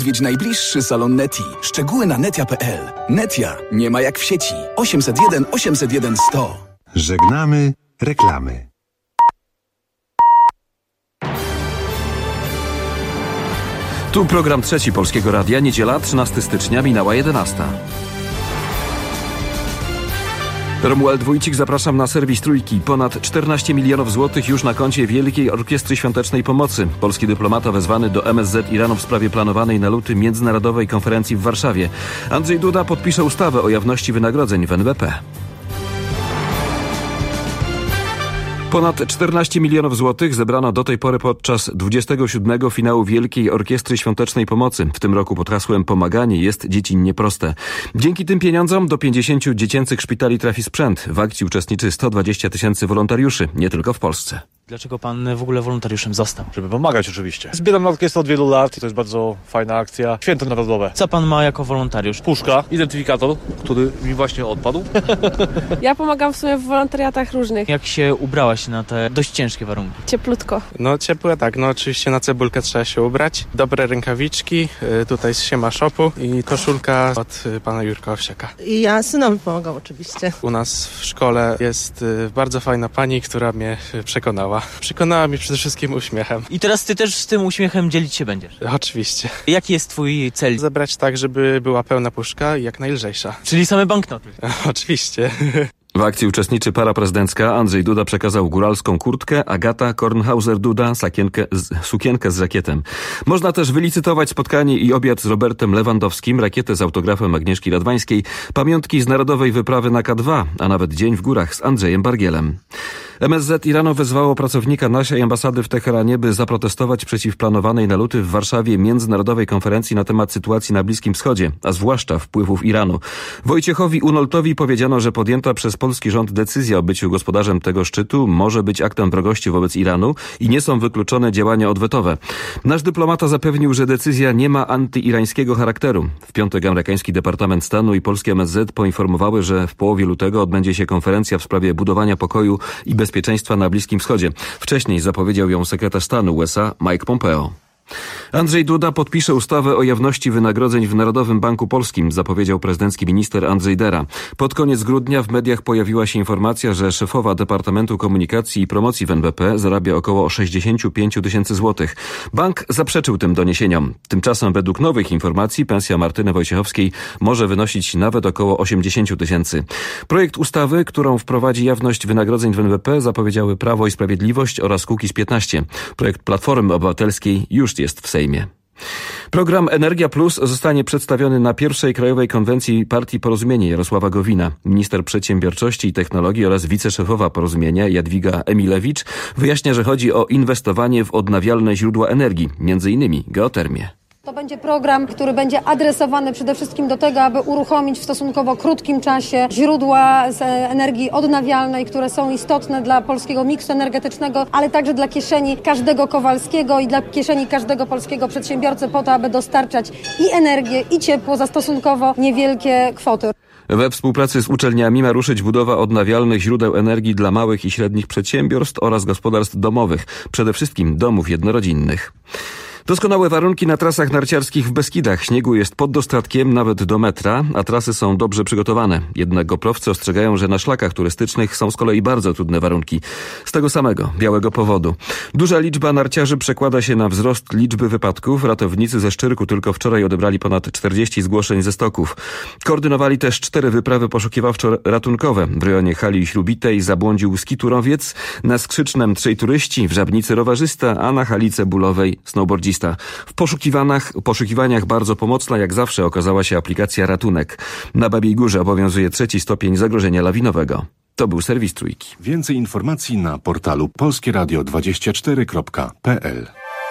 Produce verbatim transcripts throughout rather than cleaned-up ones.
Odwiedź najbliższy salon Netii. Szczegóły na netia kropka p l. Netia nie ma jak w sieci. osiemset jeden osiemset jeden sto. Żegnamy reklamy. Tu program trzeci Polskiego Radia. Niedziela, trzynastego stycznia, minęła jedenasta. Romuald Wójcik, zapraszam na serwis Trójki. Ponad czternaście milionów złotych już na koncie Wielkiej Orkiestry Świątecznej Pomocy. Polski dyplomata wezwany do M S Z Iranu w sprawie planowanej na luty międzynarodowej konferencji w Warszawie. Andrzej Duda podpisze ustawę o jawności wynagrodzeń w N B P. Ponad czternaście milionów złotych zebrano do tej pory podczas dwudziestego siódmego finału Wielkiej Orkiestry Świątecznej Pomocy. W tym roku pod hasłem Pomaganie jest dziecinnie proste. Dzięki tym pieniądzom do pięćdziesięciu dziecięcych szpitali trafi sprzęt. W akcji uczestniczy sto dwadzieścia tysięcy wolontariuszy, nie tylko w Polsce. Dlaczego pan w ogóle wolontariuszem został? Żeby pomagać oczywiście. Zbieram na orkiestrę od wielu lat i to jest bardzo fajna akcja. Święto narodowe. Co pan ma jako wolontariusz? Puszka, identyfikator, który mi właśnie odpadł. Ja pomagam w sumie w wolontariatach różnych. Jak się ubrałaś na te dość ciężkie warunki? Cieplutko. No ciepłe tak, no oczywiście na cebulkę trzeba się ubrać. Dobre rękawiczki, y, tutaj z Siema Shopu i koszulka od y, pana Jurka Owsiaka. I ja synowi pomagam oczywiście. U nas w szkole jest y, bardzo fajna pani, która mnie y, przekonała. Przekonała mnie przede wszystkim uśmiechem. I teraz ty też z tym uśmiechem dzielić się będziesz? Oczywiście. Jaki jest twój cel? Zebrać tak, żeby była pełna puszka i jak najlżejsza. Czyli same banknoty? Oczywiście. W akcji uczestniczy para prezydencka. Andrzej Duda przekazał góralską kurtkę, Agata Kornhauser-Duda sakienkę z, sukienkę z rakietem. Można też wylicytować spotkanie i obiad z Robertem Lewandowskim, rakietę z autografem Agnieszki Radwańskiej, pamiątki z narodowej wyprawy na K dwa, a nawet dzień w górach z Andrzejem Bargielem. M S Z Iranu wezwało pracownika naszej ambasady w Teheranie, by zaprotestować przeciw planowanej na luty w Warszawie międzynarodowej konferencji na temat sytuacji na Bliskim Wschodzie, a zwłaszcza wpływów Iranu. Wojciechowi Unoltowi powiedziano, że podjęta przez polski rząd decyzja o byciu gospodarzem tego szczytu może być aktem wrogości wobec Iranu i nie są wykluczone działania odwetowe. Nasz dyplomata zapewnił, że decyzja nie ma antyirańskiego charakteru. W piątek amerykański Departament Stanu i polskie M S Z poinformowały, że w połowie lutego odbędzie się konferencja w sprawie budowania pokoju i bezpieczeństwa na Bliskim Wschodzie. Wcześniej zapowiedział ją sekretarz stanu U S A Mike Pompeo. Andrzej Duda podpisze ustawę o jawności wynagrodzeń w Narodowym Banku Polskim, zapowiedział prezydencki minister Andrzej Dera. Pod koniec grudnia w mediach pojawiła się informacja, że szefowa Departamentu Komunikacji i Promocji w N B P zarabia około sześćdziesiąt pięć tysięcy złotych. Bank zaprzeczył tym doniesieniom. Tymczasem według nowych informacji pensja Martyny Wojciechowskiej może wynosić nawet około osiemdziesiąt tysięcy. Projekt ustawy, którą wprowadzi jawność wynagrodzeń w N B P, zapowiedziały Prawo i Sprawiedliwość oraz Kukiz piętnaście. Projekt Platformy Obywatelskiej już jest w Sejmie. Program Energia Plus zostanie przedstawiony na pierwszej Krajowej Konwencji Partii Porozumienie Jarosława Gowina. Minister Przedsiębiorczości i Technologii oraz wiceszefowa Porozumienia Jadwiga Emilewicz wyjaśnia, że chodzi o inwestowanie w odnawialne źródła energii, między innymi geotermię. To będzie program, który będzie adresowany przede wszystkim do tego, aby uruchomić w stosunkowo krótkim czasie źródła z energii odnawialnej, które są istotne dla polskiego miksu energetycznego, ale także dla kieszeni każdego Kowalskiego i dla kieszeni każdego polskiego przedsiębiorcy po to, aby dostarczać i energię, i ciepło za stosunkowo niewielkie kwoty. We współpracy z uczelniami ma ruszyć budowa odnawialnych źródeł energii dla małych i średnich przedsiębiorstw oraz gospodarstw domowych, przede wszystkim domów jednorodzinnych. Doskonałe warunki na trasach narciarskich w Beskidach. Śniegu jest pod dostatkiem nawet do metra, a trasy są dobrze przygotowane. Jednak goprowcy ostrzegają, że na szlakach turystycznych są z kolei bardzo trudne warunki. Z tego samego, białego powodu. Duża liczba narciarzy przekłada się na wzrost liczby wypadków. Ratownicy ze Szczyrku tylko wczoraj odebrali ponad czterdzieści zgłoszeń ze stoków. Koordynowali też cztery wyprawy poszukiwawczo-ratunkowe. W rejonie Hali Śrubitej zabłądził skiturowiec, na Skrzycznem trzej turyści, w Żabnicy rowerzysta, a na Halice Bólowej snowboardzista. W poszukiwaniach, poszukiwaniach bardzo pomocna jak zawsze okazała się aplikacja Ratunek. Na Babiej Górze obowiązuje trzeci stopień zagrożenia lawinowego. To był serwis Trójki. Więcej informacji na portalu polskie radio dwadzieścia cztery kropka p l.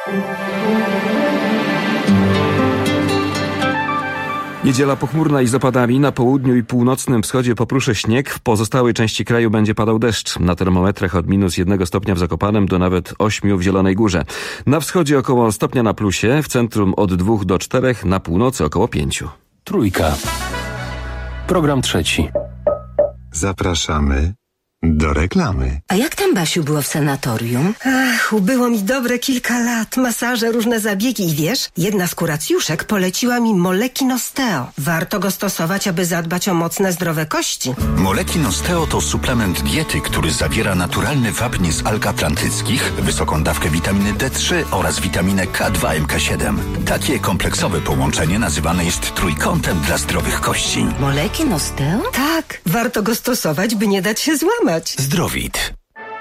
Niedziela pochmurna i z opadami. Na południu i północnym wschodzie poprusze śnieg. W pozostałej części kraju będzie padał deszcz. Na termometrach od minus jednego stopnia w Zakopanem do nawet ośmiu w Zielonej Górze. Na wschodzie około stopnia na plusie, w centrum od dwóch do czterech, na północy około pięciu. Trójka. Program trzeci. Zapraszamy Do reklamy. A jak tam, Basiu, było w sanatorium? Ach, ubyło mi dobre kilka lat. Masaże, różne zabiegi i wiesz, jedna z kuracjuszek poleciła mi Molekin Osteo. Warto go stosować, aby zadbać o mocne, zdrowe kości. Molekin Osteo to suplement diety, który zawiera naturalny wapń z alg atlantyckich, wysoką dawkę witaminy D trzy oraz witaminę K dwa M K siedem. Takie kompleksowe połączenie nazywane jest trójkątem dla zdrowych kości. Molekin Osteo? Tak, warto go stosować, by nie dać się złamać. Zdrowit.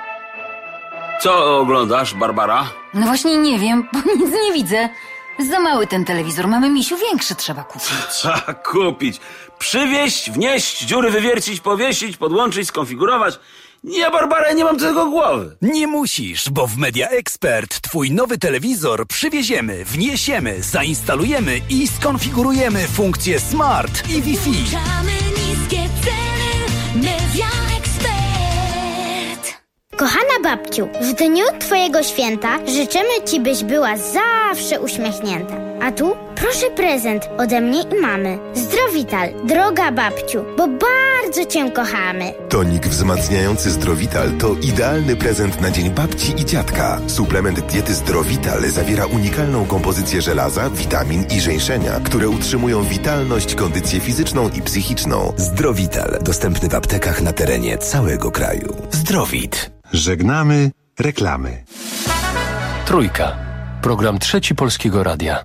Co oglądasz, Barbara? No właśnie nie wiem, bo nic nie widzę. Za mały ten telewizor. Mamy, misiu, większy trzeba kupić. Trzeba kupić. Przywieźć, wnieść, dziury wywiercić, powiesić, podłączyć, skonfigurować. Nie, Barbara, nie mam do tego głowy. Nie musisz, bo w Media Expert twój nowy telewizor przywieziemy, wniesiemy, zainstalujemy i skonfigurujemy funkcje Smart i Wi-Fi. Niskie ceny, Media Expert. Kochana babciu, w dniu twojego święta życzymy ci, byś była zawsze uśmiechnięta. A tu proszę prezent ode mnie i mamy. Zdrowital, droga babciu, bo bardzo cię kochamy. Tonik wzmacniający Zdrowital to idealny prezent na dzień babci i dziadka. Suplement diety Zdrowital zawiera unikalną kompozycję żelaza, witamin i żeńszenia, które utrzymują witalność, kondycję fizyczną i psychiczną. Zdrowital, dostępny w aptekach na terenie całego kraju. Zdrowit. Żegnamy reklamy. Trójka. Program Trzeci Polskiego Radia.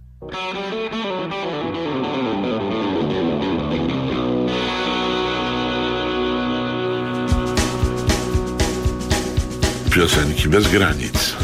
Piosenki bez granic.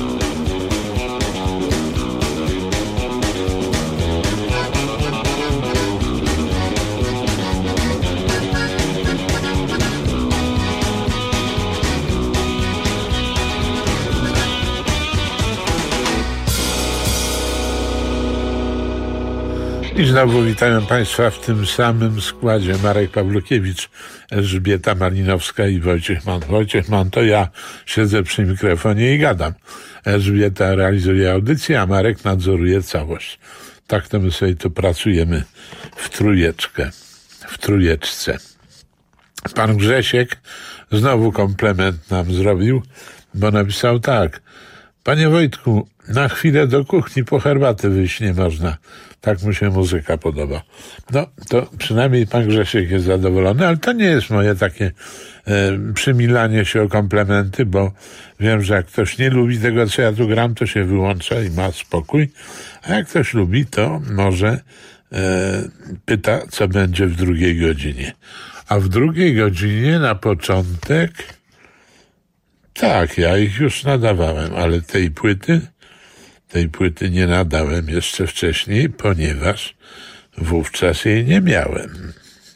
I znowu witają Państwa w tym samym składzie. Marek Pawlukiewicz, Elżbieta Malinowska i Wojciech Mann. Wojciech Mann to ja, siedzę przy mikrofonie i gadam. Elżbieta realizuje audycję, a Marek nadzoruje całość. Tak to my sobie tu pracujemy w trójeczkę, w trójeczce. Pan Grzesiek znowu komplement nam zrobił, bo napisał tak. Panie Wojtku, na chwilę do kuchni po herbatę wyjść nie można. Tak mu się muzyka podoba. No, to przynajmniej pan Grzesiek jest zadowolony, ale to nie jest moje takie e, przymilanie się o komplementy, bo wiem, że jak ktoś nie lubi tego, co ja tu gram, to się wyłącza i ma spokój, a jak ktoś lubi, to może e, pyta, co będzie w drugiej godzinie. A w drugiej godzinie na początek tak, ja ich już nadawałem, ale tej płyty Tej płyty nie nadałem jeszcze wcześniej, ponieważ wówczas jej nie miałem.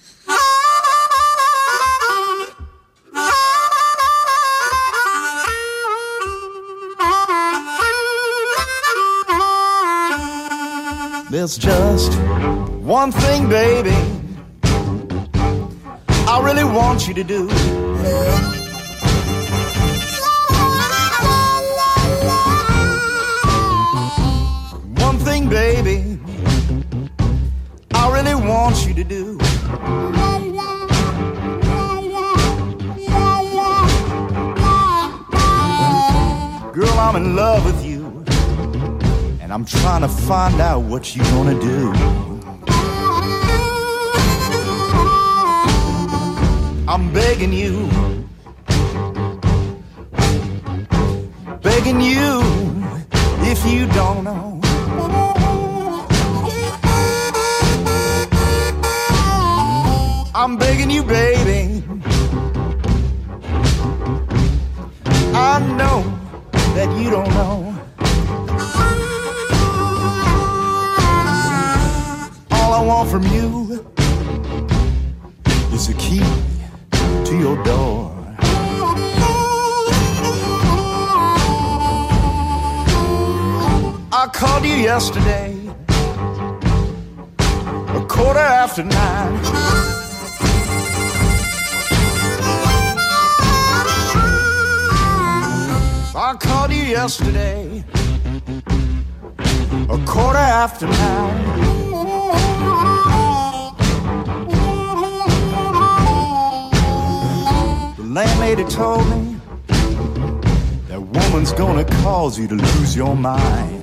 There's just one thing, baby, I really want you to do. Baby, I really want you to do. Girl, I'm in love with you, and I'm trying to find out what you're gonna do. I'm begging you, begging you, if you don't know. I'm begging you, baby. I know that you don't know. All I want from you is a key to your door. I called you yesterday, a quarter after nine. I called you yesterday, a quarter after nine. The landlady lady told me that woman's gonna cause you to lose your mind.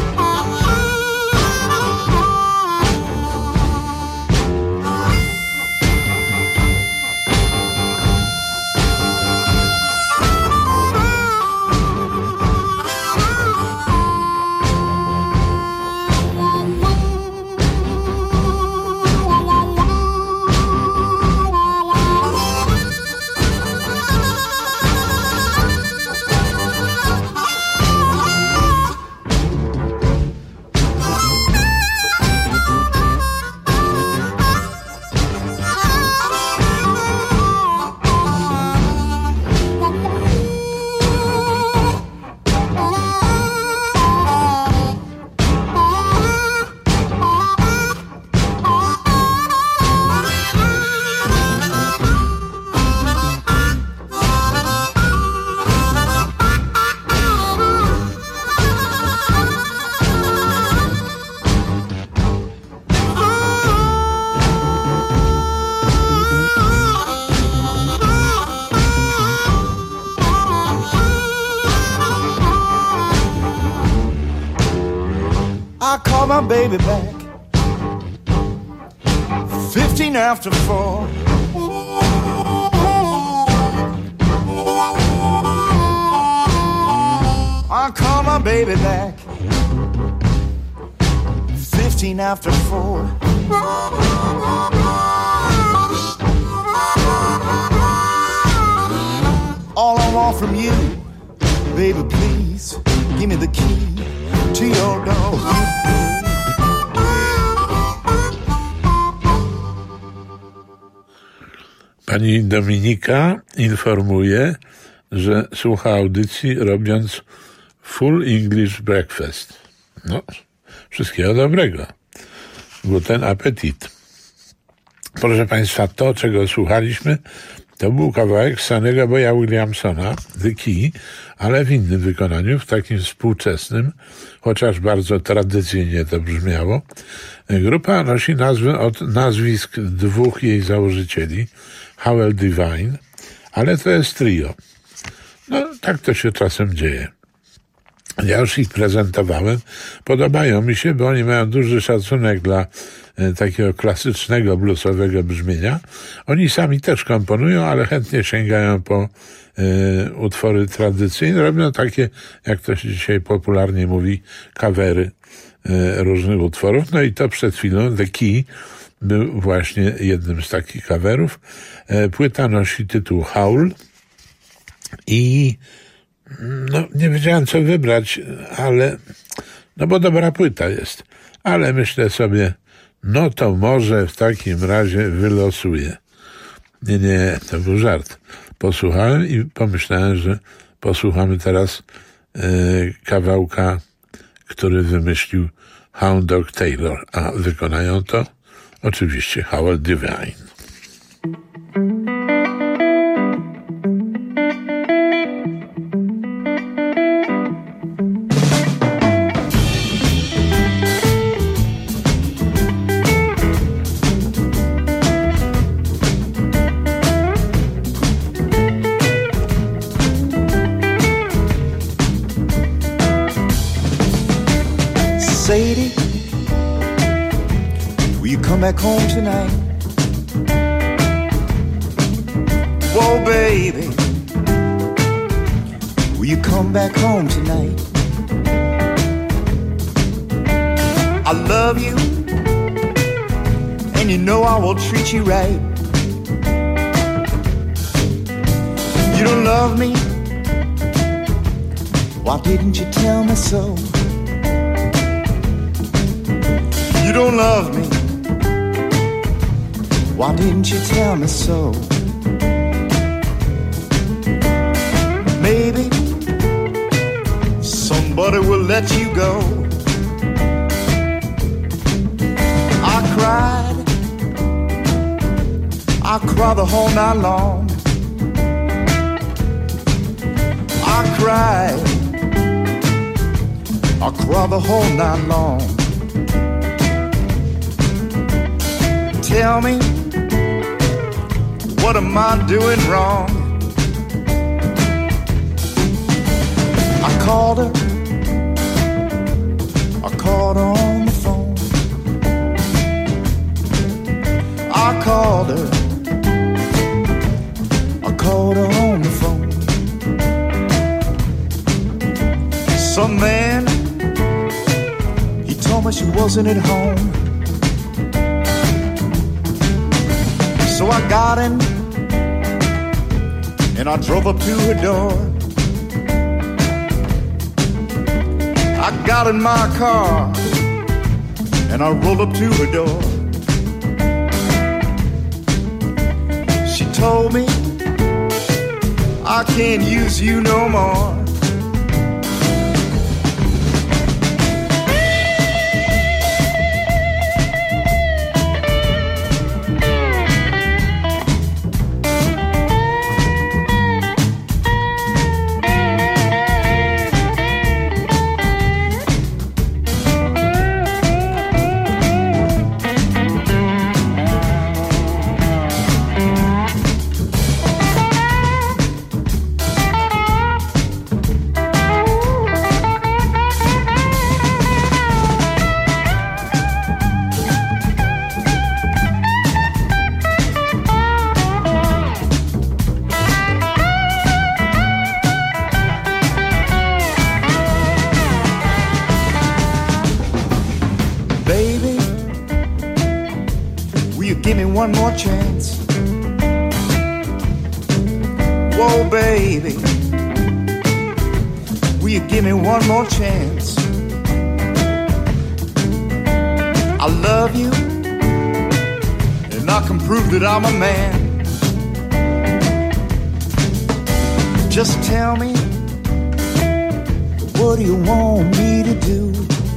I call my baby back fifteen after four. I call my baby back fifteen after four. All I want from you, baby, please give me the key to your door. Pani Dominika informuje, że słucha audycji robiąc full English breakfast. No, wszystkiego dobrego. Guten appetit. Proszę Państwa, to, czego słuchaliśmy, to był kawałek Sunny'ego Boya Williamsona, The Key, ale w innym wykonaniu, w takim współczesnym, chociaż bardzo tradycyjnie to brzmiało. Grupa nosi nazwę od nazwisk dwóch jej założycieli, Howell Devine, ale to jest trio. No, tak to się czasem dzieje. Ja już ich prezentowałem. Podobają mi się, bo oni mają duży szacunek dla e, takiego klasycznego, bluesowego brzmienia. Oni sami też komponują, ale chętnie sięgają po e, utwory tradycyjne. Robią takie, jak to się dzisiaj popularnie mówi, covery e, różnych utworów. No i to przed chwilą The Key był właśnie jednym z takich coverów. E, płyta nosi tytuł Howl i no, nie wiedziałem, co wybrać, ale, no bo dobra płyta jest, ale myślę sobie, no to może w takim razie wylosuję. Nie, nie, to był żart. Posłuchałem i pomyślałem, że posłuchamy teraz e, kawałka, który wymyślił Hound Dog Taylor, a wykonają to oczywiście Howell Devine. Sadie, will you come back home tonight? Whoa, baby, will you come back home tonight? I love you, and you know I will treat you right. You don't love me? Why didn't you tell me so? You don't love me. Why didn't you tell me so? Maybe somebody will let you go. I cried, I cried the whole night long. I cried, I cried the whole night long. Tell me, what am I doing wrong? called her, I called her on the phone. I called her, I called her on the phone. Some man, he told me she wasn't at home. So I got him, and I drove up to her door. I got in my car, and I rolled up to her door. She told me, I can't use you no more. One more chance. Whoa, baby, will you give me one more chance? I love you, and I can prove that I'm a man. Just tell me, what do you want me to do?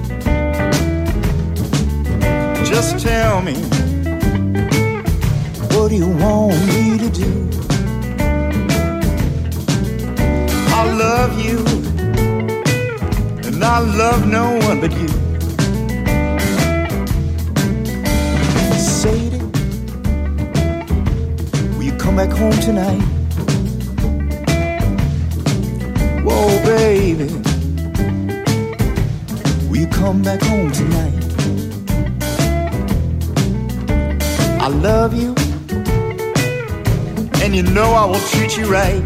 Just tell me, what do you want me to do? I love you, and I love no one but you. Sadie, will you come back home tonight? Whoa, baby, will you come back home tonight? I love you, and you know I will treat you right.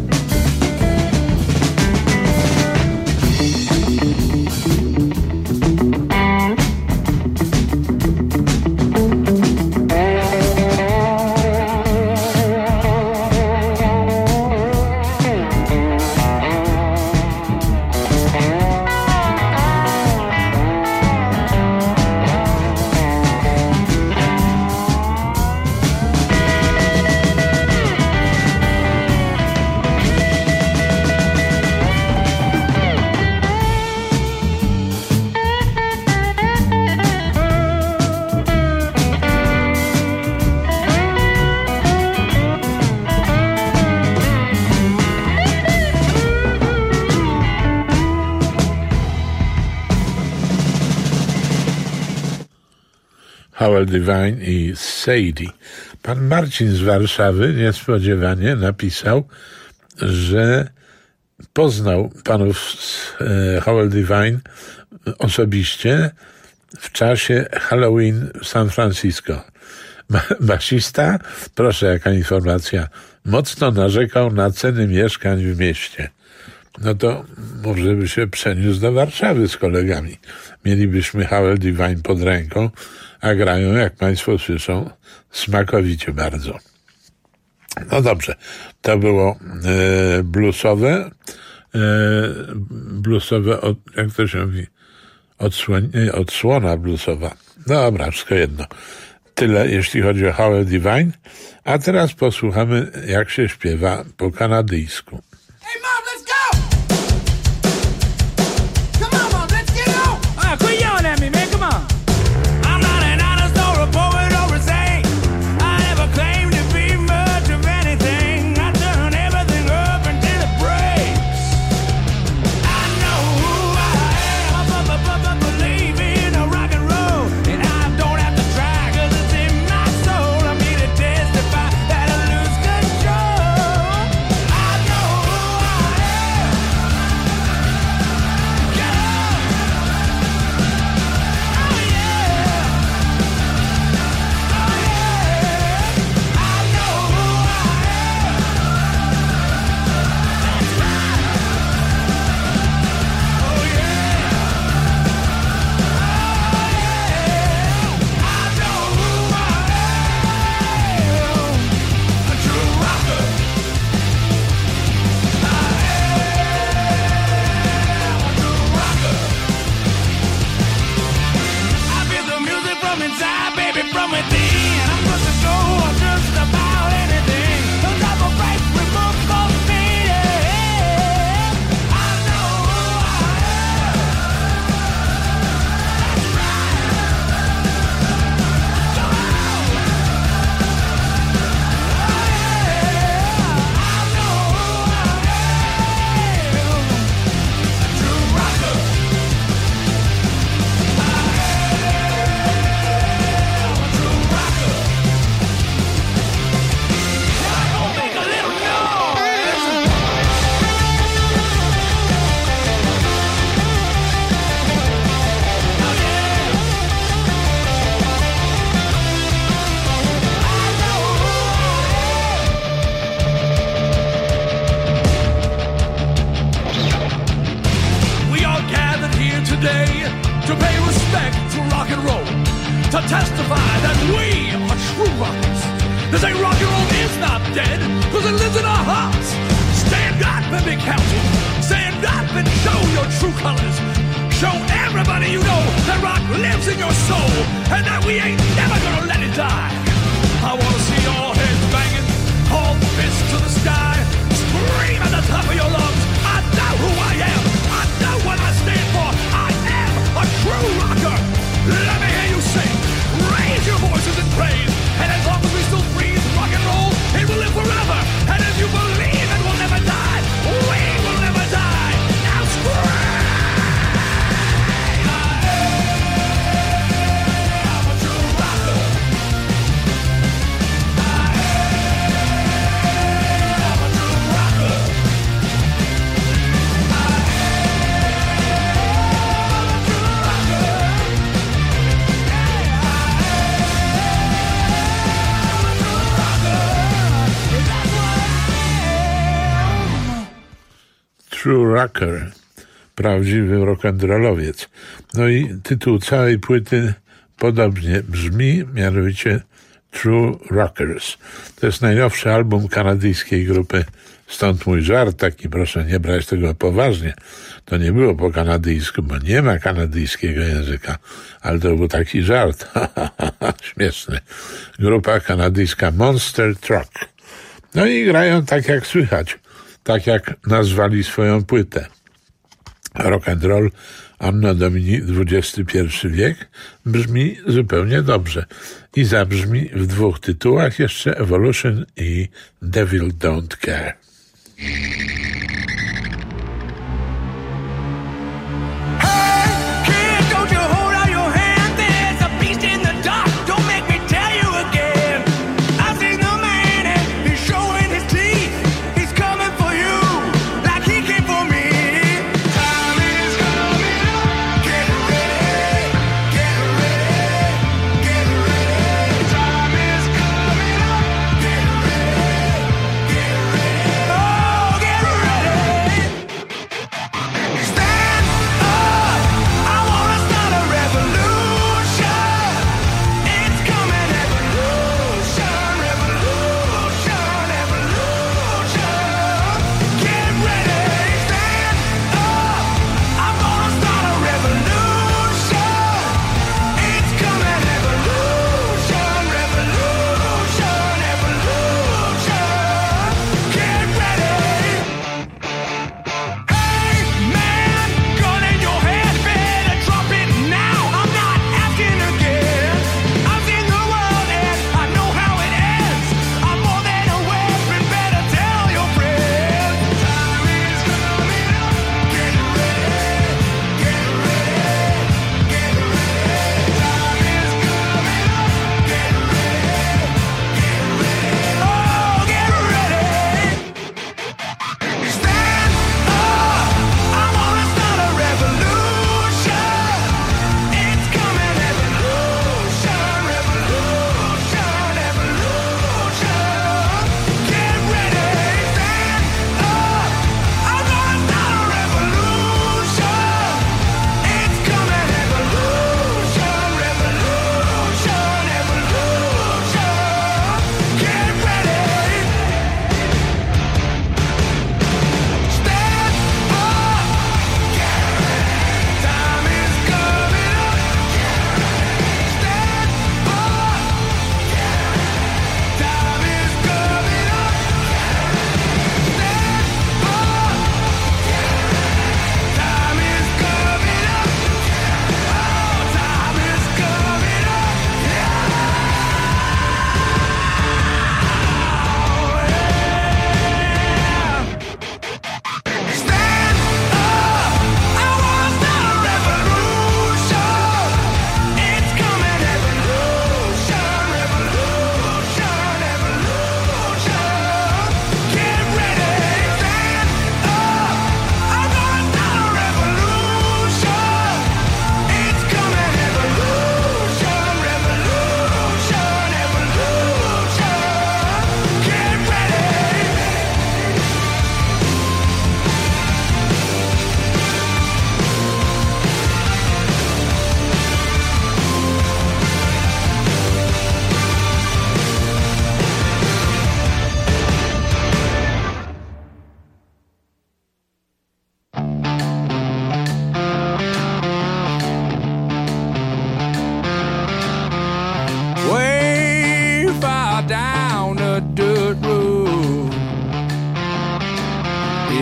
Howell Devine i Sadie. Pan Marcin z Warszawy niespodziewanie napisał, że poznał panów z e, Howell Devine osobiście w czasie Halloween w San Francisco. Basista, proszę jaka informacja, mocno narzekał na ceny mieszkań w mieście. No to może by się przeniósł do Warszawy z kolegami. Mielibyśmy Howell Devine pod ręką, a grają, jak państwo słyszą, smakowicie bardzo. No dobrze, to było e, bluesowe, e, bluesowe, od, jak to się mówi, odsłon, nie, odsłona bluesowa. Dobra, wszystko jedno. Tyle, jeśli chodzi o Howell Devine. A teraz posłuchamy, jak się śpiewa po kanadyjsku. Hey mom, let's go! Come on, mom, let's get on! Ah, quit yelling at me, man, come on! I'm not an honest or a poet or a saint. I never claimed to be much of anything. I turn everything up until it breaks. I know who I am. I'm a, a, a, a believer in a rock and roll. And I don't have to try, cause it's in my soul. I'm here to testify that I lose control. I know testify that we are true rockers. This ain't rock and roll, it's not dead, cause it lives in our hearts. Stand up and be counted. Stand up and show your true colors. Show everybody you know that rock lives in your soul and that we ain't never gonna let it die. I wanna see all heads banging, all fists to the sky, scream at the top of your lungs. I know who I am. I know what I stand for. I am a true rocker. Let me hear you sing. Raise your voices in praise. And as long as we still breathe rock and roll, it will live forever. And if you believe it will never die, we will never die. Now scream! True rocker, prawdziwy rock'n'rollowiec. No i tytuł całej płyty podobnie brzmi, mianowicie True Rockers. To jest najnowszy album kanadyjskiej grupy, stąd mój żart taki, proszę nie brać tego poważnie. To nie było po kanadyjsku, bo nie ma kanadyjskiego języka, ale to był taki żart. Śmieszny. Grupa kanadyjska Monster Truck. No i grają tak jak słychać. Tak jak nazwali swoją płytę. Rock and roll Anno Domini dwudziesty pierwszy wiek brzmi zupełnie dobrze. I zabrzmi w dwóch tytułach jeszcze Evolution i Devil Don't Care. Oh, get ready.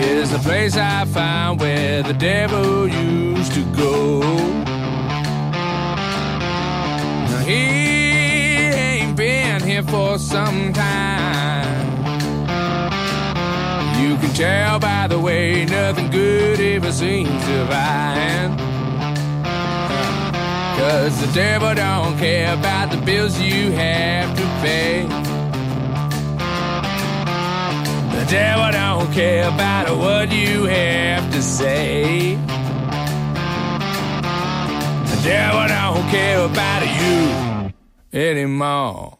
is the place I found where the devil used to go. Now he ain't been here for some time. You can tell by the way nothing good ever seems to find. 'Cause the devil don't care about the bills you have to pay. The devil don't care about what you have to say. The devil don't care about you anymore.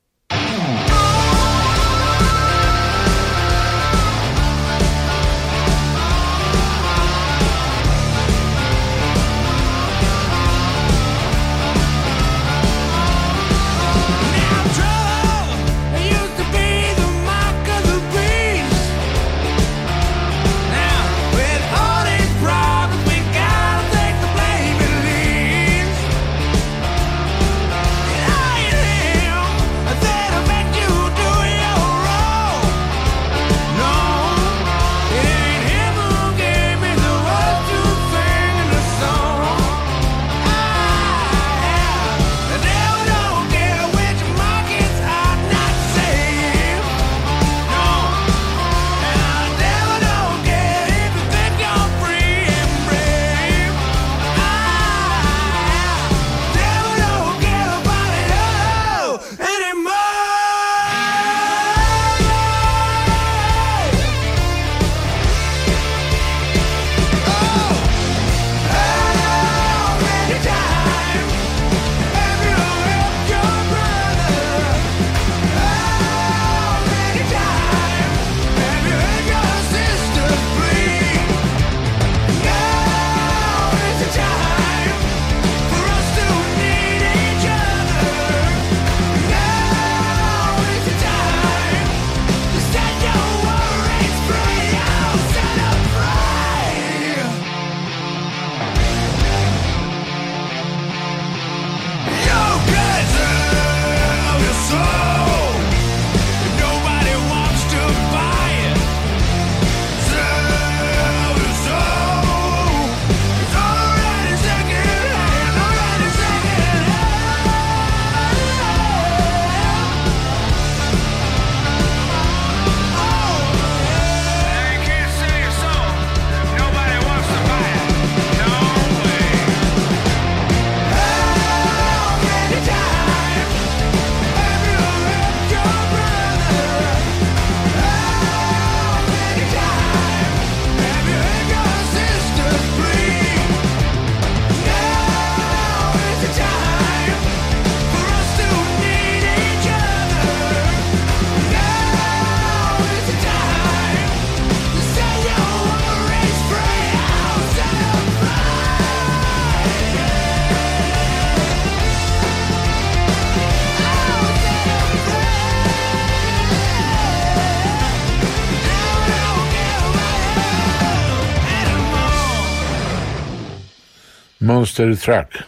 Monster Truck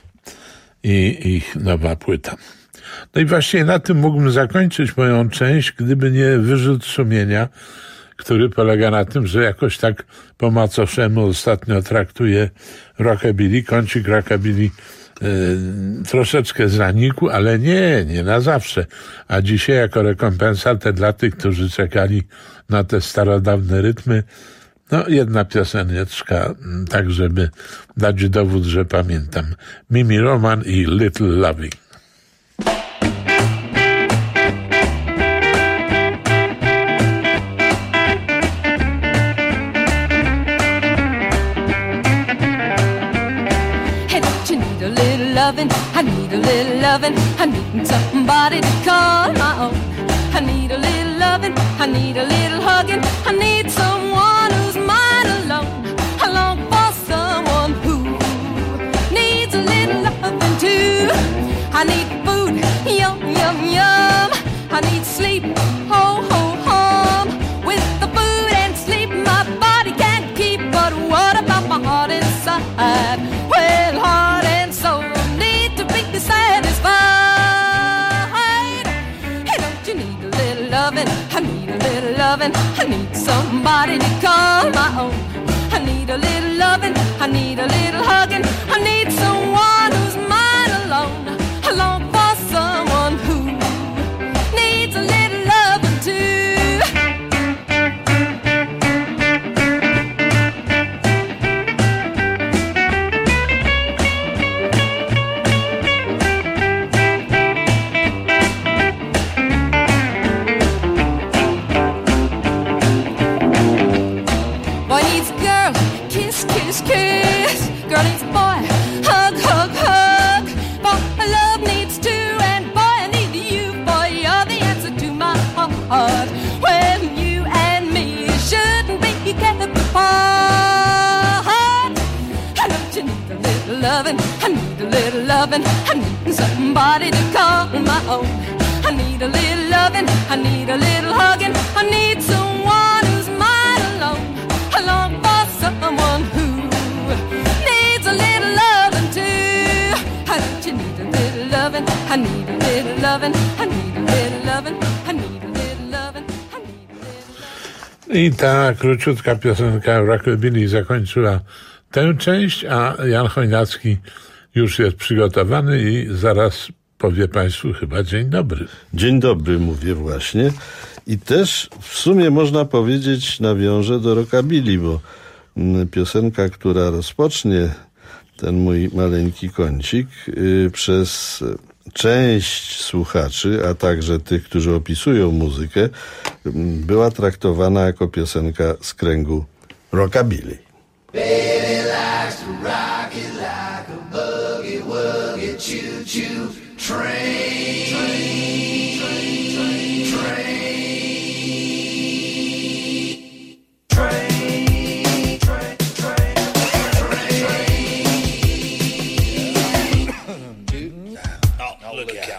i ich nowa płyta. No i właściwie na tym mógłbym zakończyć moją część, gdyby nie wyrzut sumienia, który polega na tym, że jakoś tak po macoszemu ostatnio traktuje rockabilly, kącik rockabilly yy, troszeczkę zanikł, ale nie, nie na zawsze. A dzisiaj jako rekompensatę dla tych, którzy czekali na te starodawne rytmy, no jedna pioseneczka, tak żeby dać dowód, że pamiętam. Mimi Roman i Little Loving. Hey, don't you need a little loving? I need a little loving. I need somebody to call my own. I need a little loving. I need a little hugging. I need someone who's mine alone. I long for someone who needs a little loving too. I need food, yum, yum, yum. I need sleep, ho, ho, hum. With the food and sleep my body can't keep. But what about my heart inside? Well, heart and soul need to be satisfied. Hey, don't you need a little loving? I need a little loving. loving, I need somebody to call my own. I need a little loving, I need a little hugging, I need someone who's mine alone. I long for someone who needs a little loving too. Boy needs girl, kiss, kiss, kiss. Girl needs boy, hug, hug, hug. Boy, love needs two, and boy, I need you. Boy, you're the answer to my heart. Well, you and me shouldn't be kept apart. I know you need a little loving, I need a little loving, I need somebody to call my own. I need a little loving, I need a little hugging, I need someone who's mine alone. I long for someone who needs a little loving too. I don't you need a little loving, I need a little loving, I need a little loving, I need a little loving. I ta króciutka piosenka Rockabilly zakończyła tę część, a Jan Chojnacki już jest przygotowany i zaraz powie Państwu chyba dzień dobry. Dzień dobry, mówię właśnie. I też w sumie można powiedzieć nawiążę do rockabilly, bo piosenka, która rozpocznie ten mój maleńki kącik, yy, przez część słuchaczy, a także tych, którzy opisują muzykę, yy, była traktowana jako piosenka z kręgu rockabilly. Baby likes to rock it like a boogie woogie choo choo train. Train, train, train, train, train, train, train. Oh, look out.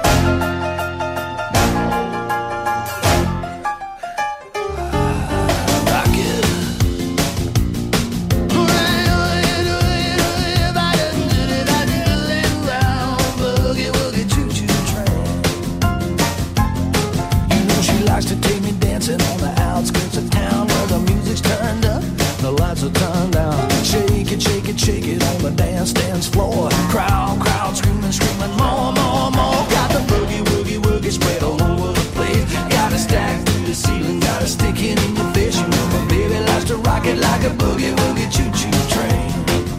To take me dancing on the outskirts of town where the music's turned up, the lights are turned down. Shake it, shake it, shake it on the dance dance floor. Crowd, crowd screaming, screaming, more, more, more. Got the boogie, woogie, woogie spread all over the place. Got it stacked to the ceiling, got it sticking in your face. You know my baby likes to rock it like a boogie, woogie choo choo train.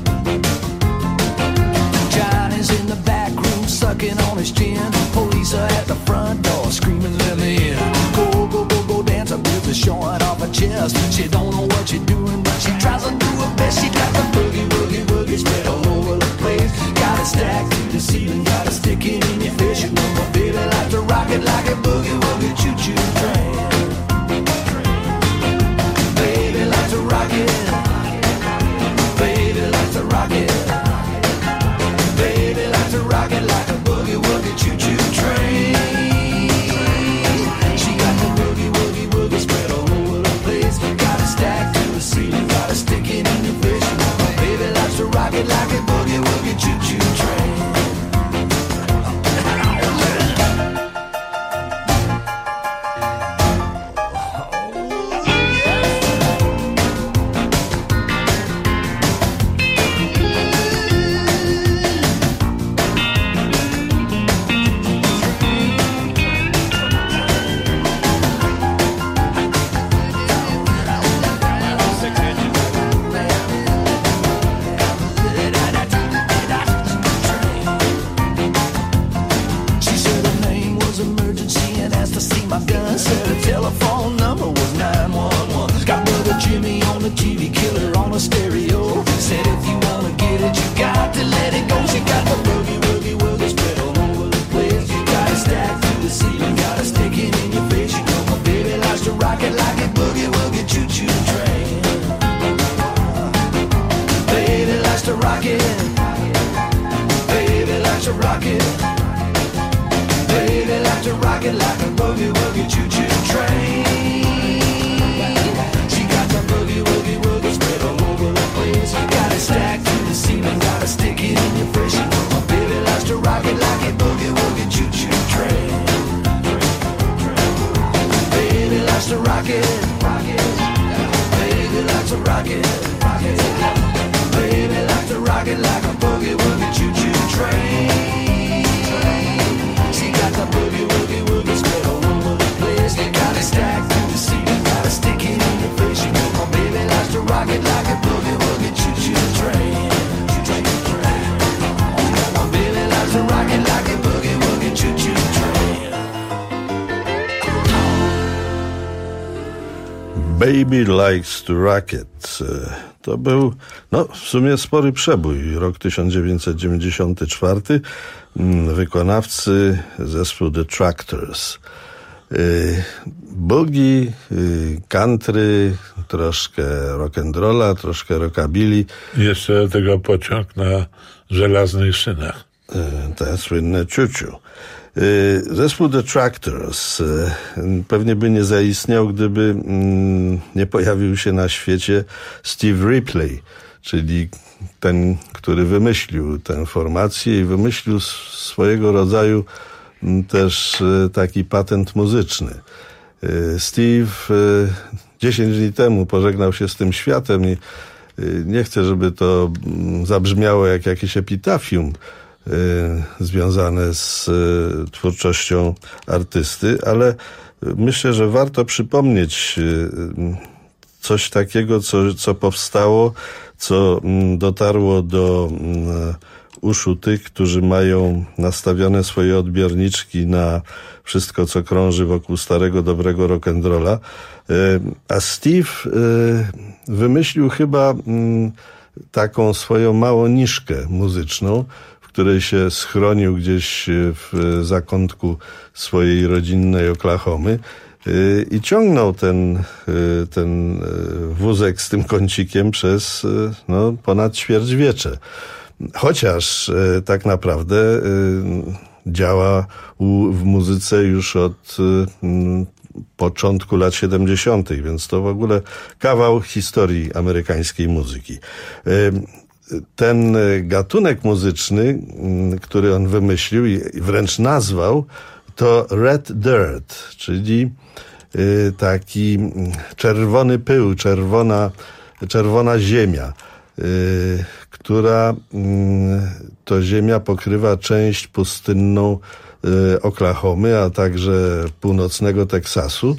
Johnny's in the back room sucking on his chin. Police are at the front door screaming, let me in. Go, go, go, go dance, her boobs are showing off her chest. She don't know what she's doing, but she tries to do her best. She got the boogie, woogie, woogie spread all over the place. Got it stacked to the ceiling, got it sticking in your face. You know my baby likes to rock it like a boogie, woogie, choo-choo train. Baby likes to rock it. Baby likes to rock it. Baby likes to rock it like a boogie, woogie, choo-choo train. Rock it like a boogie woogie choo choo train. rock it. Baby likes to rock it. Baby likes to rock it like a boogie woogie choo choo train. She got the boogie woogie woogie spread all over the place. You got it stacked to the seat, you got it sticking in your face. You know my baby likes to rock it like a boogie woogie choo choo train. My baby likes to rock it like a boogie woogie choo choo train. Baby Likes to Rock It. To był, no, w sumie spory przebój. Rok tysiąc dziewięćset dziewięćdziesiąty czwarty. Wykonawcy zespół The Tractors. Boogie, country, troszkę rock'n'rolla, troszkę rockabilly. Jeszcze do tego pociąg na żelaznych szynach. Te słynne ciuciu. Zespół The Tractors pewnie by nie zaistniał, gdyby nie pojawił się na świecie Steve Ripley, czyli ten, który wymyślił tę formację i wymyślił swojego rodzaju też taki patent muzyczny. Steve dziesięć dni temu pożegnał się z tym światem i nie chcę, żeby to zabrzmiało jak jakieś epitafium związane z twórczością artysty, ale myślę, że warto przypomnieć coś takiego, co, co powstało, co dotarło do uszu tych, którzy mają nastawione swoje odbiorniczki na wszystko, co krąży wokół starego, dobrego rock'n'rolla. A Steve wymyślił chyba taką swoją małą niszkę muzyczną, w której się schronił gdzieś w zakątku swojej rodzinnej Oklahomy i ciągnął ten, ten wózek z tym kącikiem przez no, ponad ćwierćwiecze. Chociaż tak naprawdę działa w muzyce już od początku lat siedemdziesiątych, więc to w ogóle kawał historii amerykańskiej muzyki. Ten gatunek muzyczny, który on wymyślił i wręcz nazwał, to Red Dirt, czyli taki czerwony pył, czerwona, czerwona ziemia, która to ziemia pokrywa część pustynną Oklahomy, a także północnego Teksasu.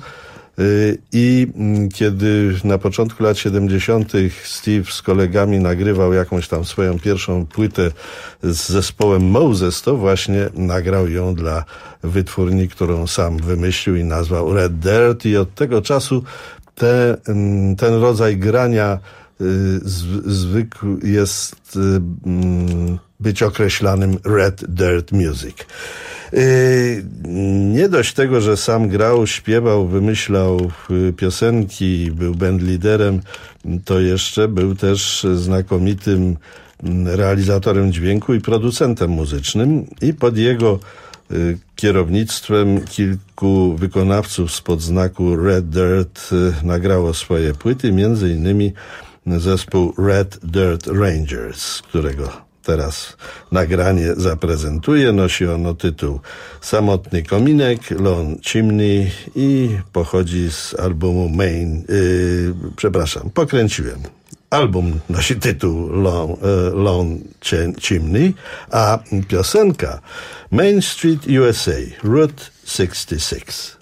I kiedy na początku lat siedemdziesiątych Steve z kolegami nagrywał jakąś tam swoją pierwszą płytę z zespołem Moses, to właśnie nagrał ją dla wytwórni, którą sam wymyślił i nazwał Red Dirt, i od tego czasu te, ten rodzaj grania zwykł jest być określanym Red Dirt Music. Nie dość tego, że sam grał, śpiewał, wymyślał piosenki, był bandliderem, to jeszcze był też znakomitym realizatorem dźwięku i producentem muzycznym, i pod jego kierownictwem kilku wykonawców spod znaku Red Dirt nagrało swoje płyty, między innymi zespół Red Dirt Rangers, którego teraz nagranie zaprezentuję. Nosi ono tytuł Samotny Kominek, Lone Chimney i pochodzi z albumu Main, yy, przepraszam, pokręciłem. Album nosi tytuł Lone, yy, Lone Chimney, a piosenka Main Street U S A, Route sześćdziesiąt sześć.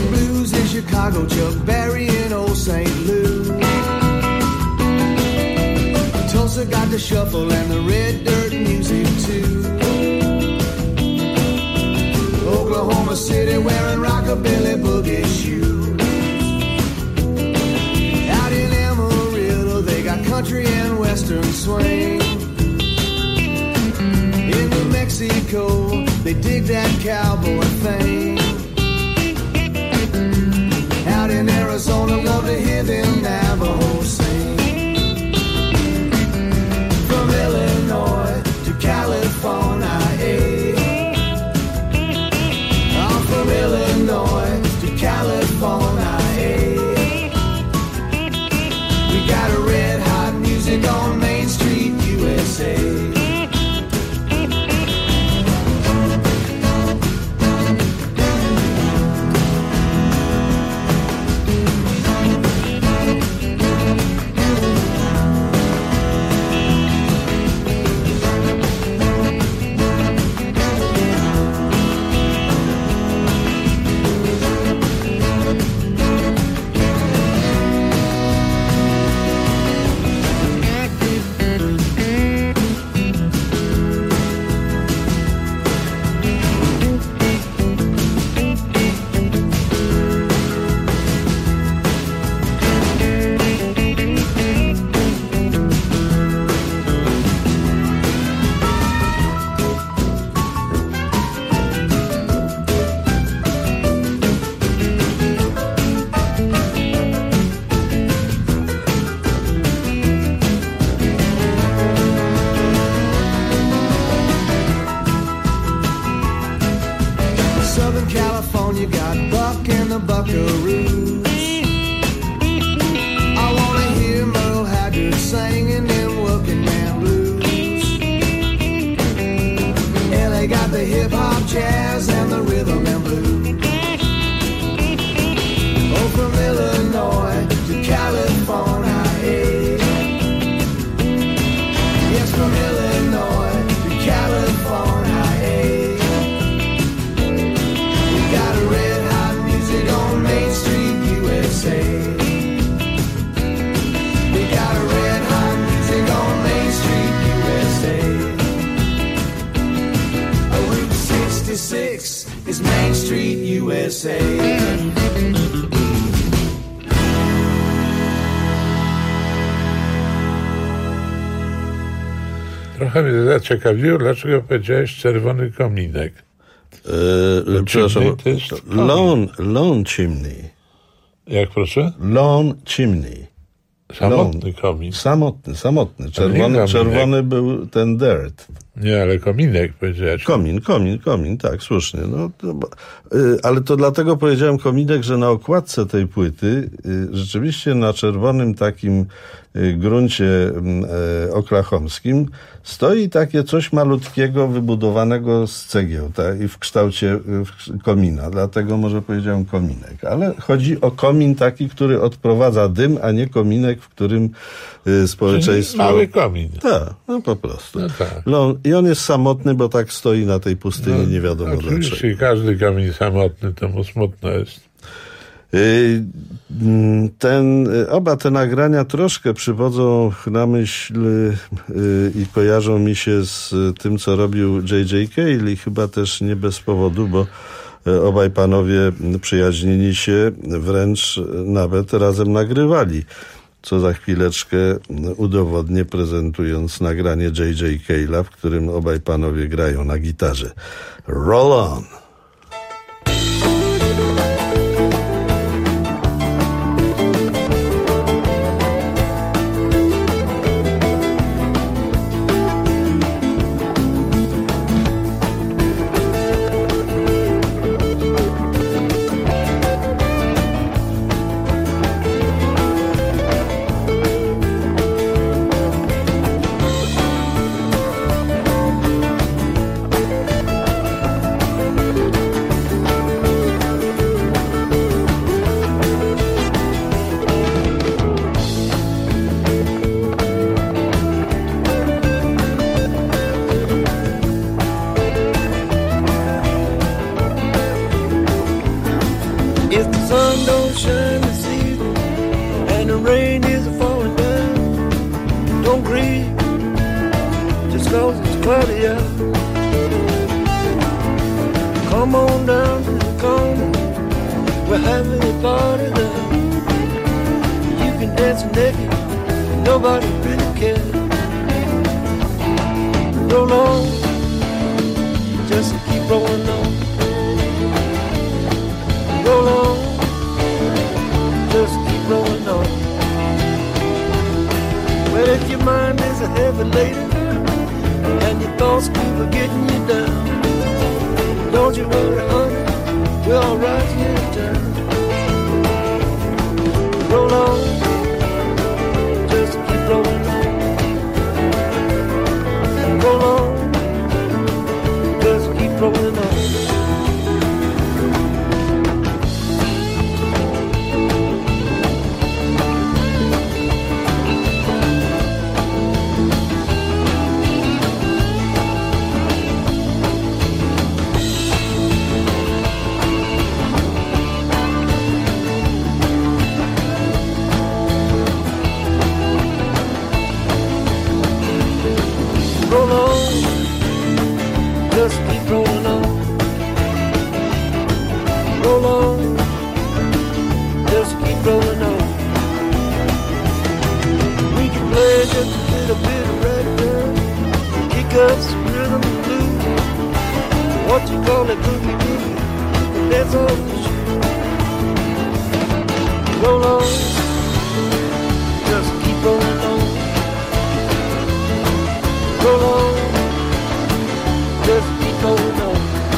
Chicago, Chuck Berry and old Saint Louis. shuffle and the red dirt music too. Oklahoma City wearing rockabilly boogie shoes. Out in Amarillo they got country and western swing. In New Mexico they dig that cowboy thing. Out in Arizona love to hear them Navajo sing. From Illinois to California, I'm from Illinois to California. We got a red hot music on Main Street, U S A. Trochę mnie zaciekawiło, dlaczego powiedziałeś czerwony kominek. Eee, przepraszam, lawn, lawn chimney. Jak proszę? Lawn chimney. Samotny lawn. komin. Samotny, samotny. Czerwony, czerwony był ten dirt. Nie, ale kominek powiedziałeś. Komin, komin, komin, tak, słusznie. No, to, y, ale to dlatego powiedziałem kominek, że na okładce tej płyty y, rzeczywiście na czerwonym takim y, gruncie y, oklahomskim stoi takie coś malutkiego wybudowanego z cegieł tak, i w kształcie y, komina. Dlatego może powiedziałem kominek. Ale chodzi o komin taki, który odprowadza dym, a nie kominek, w którym y, społeczeństwo... Czyli mały komin. Tak, no po prostu. No tak. No, i on jest samotny, bo tak stoi na tej pustyni, no, nie wiadomo dlaczego. Oczywiście każdy kamień samotny, to mu smutno jest. Ten, oba te nagrania troszkę przywodzą na myśl i kojarzą mi się z tym, co robił J J Cale i chyba też nie bez powodu, bo obaj panowie przyjaźnili się, wręcz nawet razem nagrywali. Co za chwileczkę udowodnię, prezentując nagranie J J Cale'a, w którym obaj panowie grają na gitarze. Roll on! 'cause it's cloudy out. Come on down to the corner, we're having a party there. You can dance naked, nobody really cares. Roll on, just keep rolling on. Roll on, just keep rolling on. Well, if your mind is a heavy laden and your thoughts keep getting you down, don't you worry, honey, we're all right here in town. Roll on, just keep rolling on. Roll on, just keep rolling on. Roll on, just keep rolling on. Roll on, just keep rolling on. We can play just a little bit of ragtime, kick up some rhythm and blues. What you call it, boogie boogie, that's all for sure. Roll on, just keep rolling on. Roll on, just keep going on.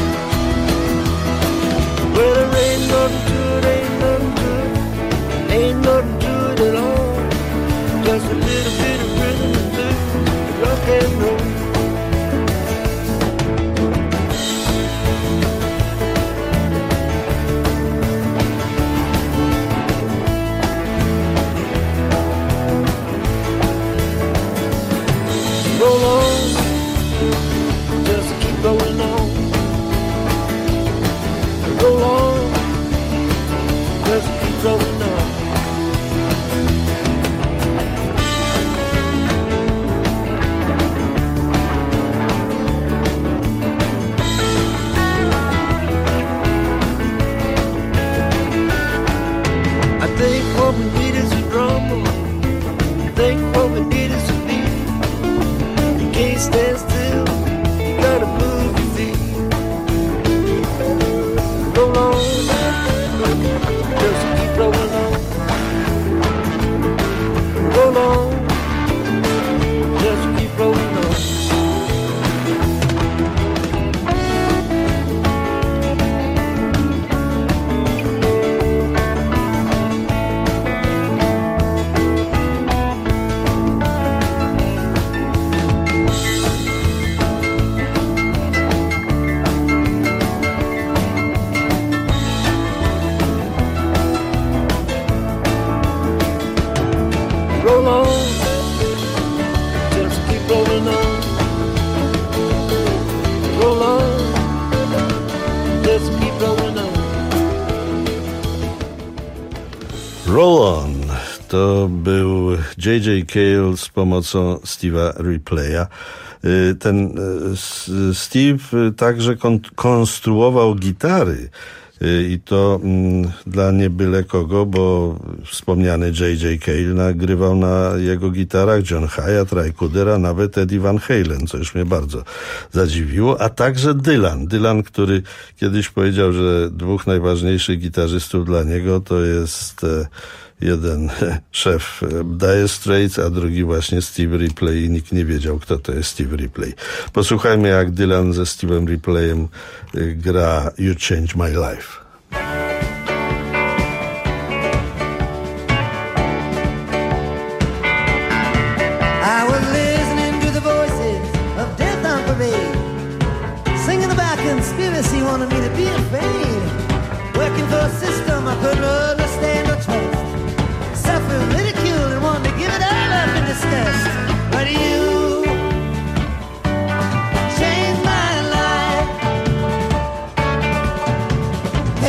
Well, there ain't nothing to it, ain't nothing to it, ain't nothing to it at all. Just a little bit of rhythm and blues, rock and roll. Roll on, just keep rolling on. Roll on, just keep rolling on. I think what we need is a drum. I think what we need is a beat. You can't stand still, you gotta move your feet. Roll on, just keep rolling on. Roll on, just keep rolling on. Roll on, just keep rolling on. Roll on, just keep rolling on. Roll on to był J J Cale z pomocą Steve'a Ripley'a. Ten Steve także kon- konstruował gitary. I to mm, dla nie byle kogo, bo wspomniany J J Cale nagrywał na jego gitarach John Hyatt, Ray Cooder, a nawet Eddie Van Halen, co już mnie bardzo zadziwiło, a także Dylan. Dylan, który kiedyś powiedział, że dwóch najważniejszych gitarzystów dla niego to jest e, jeden szef Dire Straits, a drugi właśnie Steve Ripley i nikt nie wiedział, kto to jest Steve Ripley. Posłuchajmy, jak Dylan ze Steve'em Ripleyem gra You Changed My Life. I was listening to the voices of death on parade, singing about conspiracy, wanting me to be afraid, working for a system I couldn't understand or trust, suffering ridicule and wanting to give it all up in disgust. But you changed my life.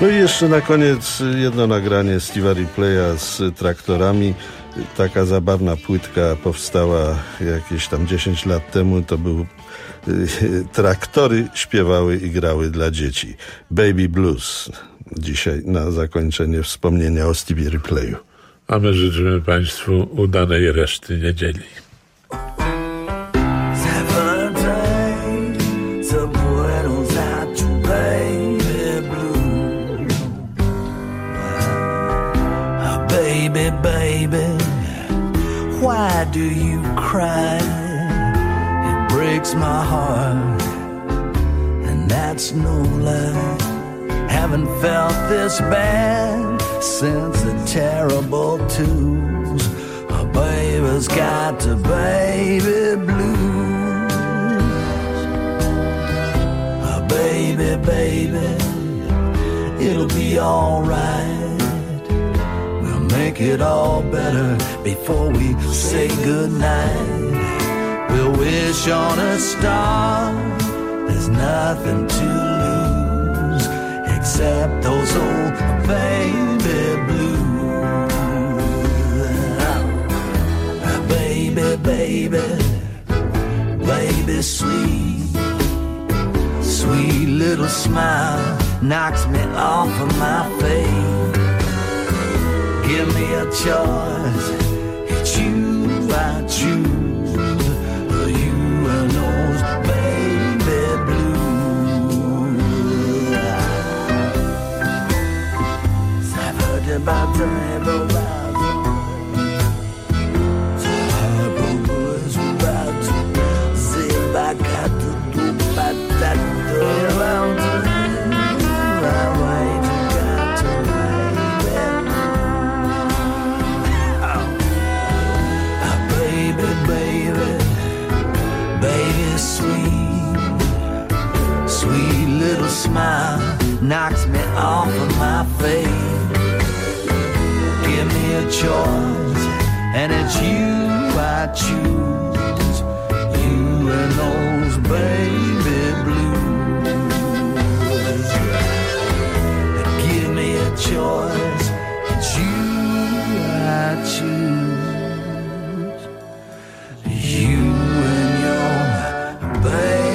No i jeszcze na koniec jedno nagranie Steve'a Ripley'a z traktorami. Taka zabawna płytka powstała jakieś tam dziesięć lat temu. To był traktory śpiewały i grały dla dzieci. Baby Blues. Dzisiaj na zakończenie wspomnienia o Steve'ie Ripley'u. A my życzymy Państwu udanej reszty niedzieli. Baby, baby, why do you cry? It breaks my heart, and that's no lie. Haven't felt this bad since the terrible twos. A baby's got the baby blues. A baby, baby, it'll be alright. Make it all better before we say goodnight. We'll wish on a star. There's nothing to lose except those old baby blues. Baby, baby, baby sweet, sweet little smile knocks me off of my feet. Give me a choice, it's you I choose, you and those baby blues. I've heard about the rainbow about the boys about to zip back at the do back that door around the little smile knocks me off of my feet. Give me a choice, and it's you I choose, you and those baby blues. Give me a choice, it's you I choose, you and your baby.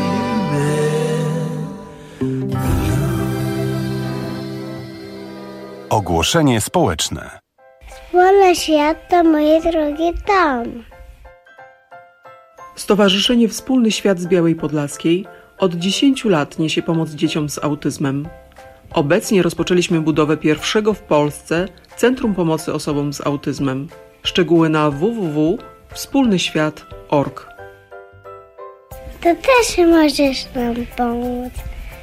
Ogłoszenie społeczne. Wolny świat to moje drogie dom. Stowarzyszenie Wspólny Świat z Białej Podlaskiej od dziesięciu lat niesie pomoc dzieciom z autyzmem. Obecnie rozpoczęliśmy budowę pierwszego w Polsce Centrum Pomocy Osobom z Autyzmem. Szczegóły na w w w kropka wspólny świat kropka org. To też możesz nam pomóc.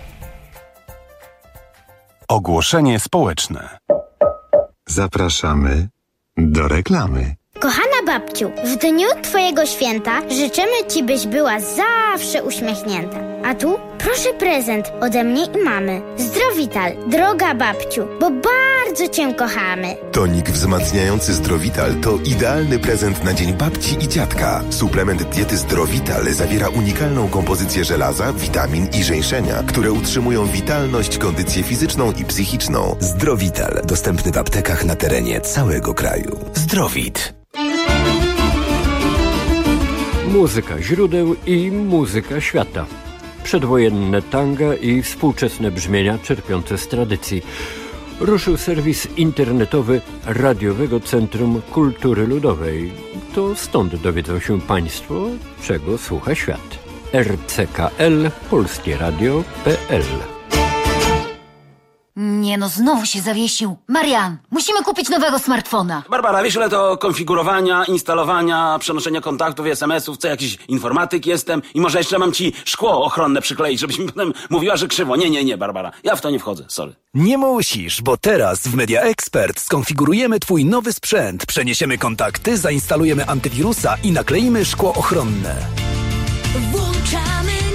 Ogłoszenie społeczne. Zapraszamy do reklamy. Kochana babciu, w dniu Twojego święta życzymy Ci, byś była zawsze uśmiechnięta. A tu proszę prezent ode mnie i mamy. Zdrowital, droga babciu, bo bardzo Cię kochamy. Tonik wzmacniający Zdrowital to idealny prezent na dzień babci i dziadka. Suplement diety Zdrowital zawiera unikalną kompozycję żelaza, witamin i żeńszenia, które utrzymują witalność, kondycję fizyczną i psychiczną. Zdrowital, dostępny w aptekach na terenie całego kraju. Zdrowit. Muzyka źródeł i muzyka świata. Przedwojenne tanga i współczesne brzmienia czerpiące z tradycji. Ruszył serwis internetowy Radiowego Centrum Kultury Ludowej. To stąd dowiedzą się Państwo, czego słucha świat. R C K L Polskie Radio kropka P L. Nie no, znowu się zawiesił. Marian, musimy kupić nowego smartfona. Barbara, wiesz ile to konfigurowania, instalowania, przenoszenia kontaktów i es em esów, co jakiś informatyk jestem i może jeszcze mam ci szkło ochronne przykleić, żebyś mi potem mówiła, że krzywo. Nie, nie, nie, Barbara, ja w to nie wchodzę, sorry. Nie musisz, bo teraz w Media Expert skonfigurujemy twój nowy sprzęt, przeniesiemy kontakty, zainstalujemy antywirusa i nakleimy szkło ochronne. Włączamy